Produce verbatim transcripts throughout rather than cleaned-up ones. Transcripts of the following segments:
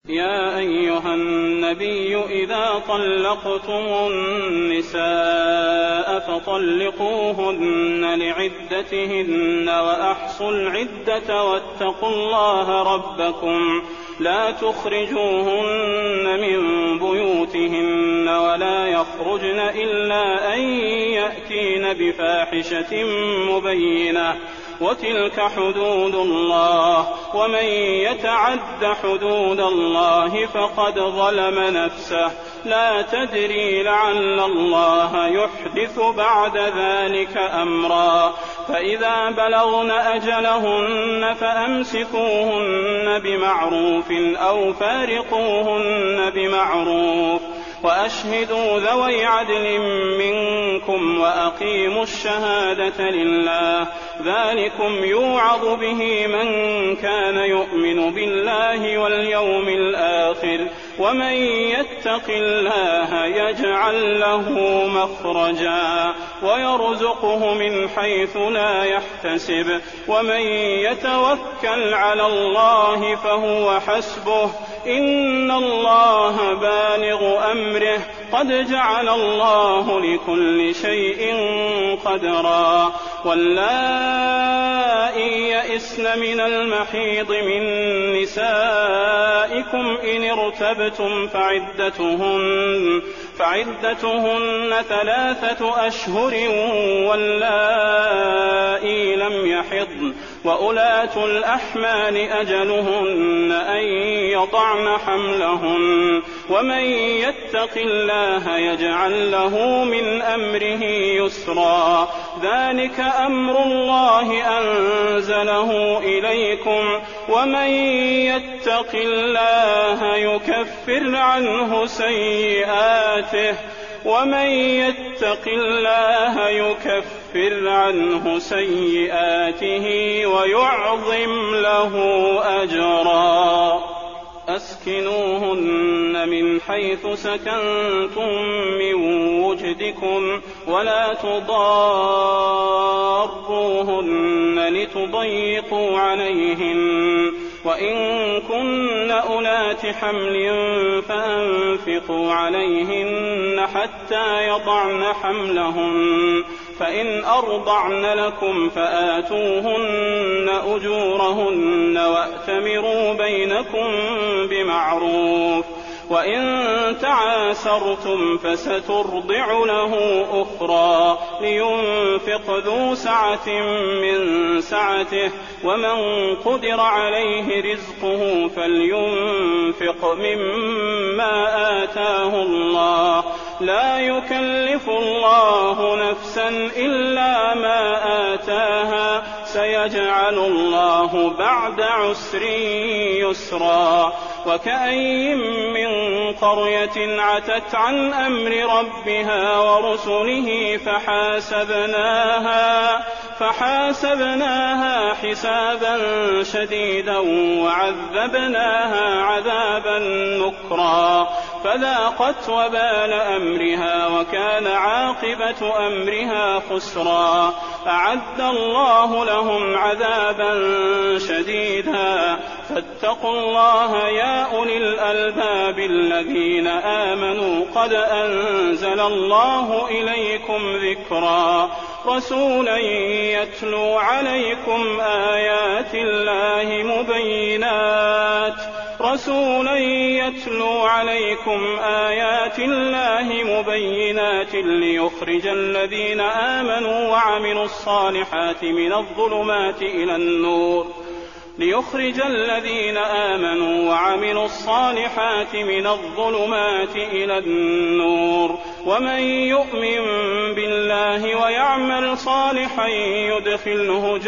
يا أيها النبي إذا طلقتم النساء فطلقوهن لعدتهن وأحصوا العدة واتقوا الله ربكم لا تخرجوهن من بيوتهن ولا يخرجن إلا أن يأتين بفاحشة مبينة وتلك حدود الله ومن يتعد حدود الله فقد ظلم نفسه لا تدري لعل الله يحدث بعد ذلك أمرا فإذا بلغن أجلهن فأمسكوهن بمعروف أو فارقوهن بمعروف وأشهدوا ذوي عدل منكم وأقيموا الشهادة لله ذلكم يوعظ به من كان يؤمن بالله واليوم الآخر ومن يتق الله يجعل له مخرجا ويرزقه من حيث لا يحتسب ومن يتوكل على الله فهو حسبه إن الله بالغ أمره قد جعل الله لكل شيء قدرا واللائي يئسن من المحيض من نسائكم إن ارتبتم فعدتهن فعدتهن ثلاثة أشهر واللائي لم يحضن وأولاة الأحمال أجلهن أن يضعن حملهن ومن يتق الله يجعل له من أمره يسرا ذلك أمر الله أنزله إليكم ومن يتق الله يكفر عنه سيئاته ومن يتق الله يكفر عنه سيئاته ويعظم له أجرا أسكنوهن من حيث سكنتم من وجدكم ولا تضاروهن لتضيقوا عليهن وإن كن أولات حمل فأنفقوا عليهن حتى يضعن حملهن فإن أرضعن لكم فآتوهن أجورهن وأتمروا بينكم بمعروف وإن تعاسرتم فسترضع له أخرى لينفق ذو سعة من سعته ومن قدر عليه رزقه فلينفق مما آتاه الله لا يكلف الله نفسا إلا ما آتاها سيجعل الله بعد عسر يسرا وكأي من قرية عتت عن أمر ربها ورسله فحاسبناها فحاسبناها حسابا شديدا وعذبناها عذابا نكرا فذاقت وبال أمرها وكان عاقبة أمرها خسرا أعد الله لهم عذابا شديدا فاتقوا الله يا أولي الألباب الذين آمنوا قد أنزل الله إليكم ذكرا رسولا يتلو عليكم آيات الله مبينات رسولا يتلو عليكم آيات الله مبينات ليخرج الذين آمنوا وعملوا الصالحات من الظلمات إلى النور ليخرج الذين آمنوا وعملوا الصالحات من الظلمات إلى النور ومن يؤمن بالله ويعمل صالحا يدخله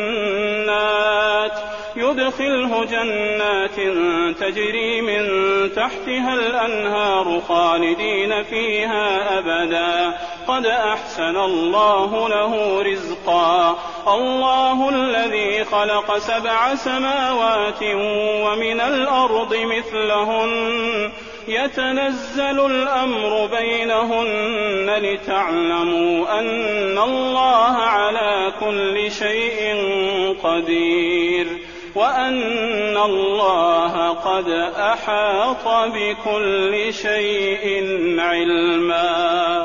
جنات يدخله جنات تجري من تحتها الأنهار خالدين فيها أبدا قد أحسن الله له رزقا الله الذي خلق سبع سماوات ومن الأرض مثلهن يتنزل الأمر بينهن لتعلموا أن الله على كل شيء قدير وأن الله قد أحاط بكل شيء علما.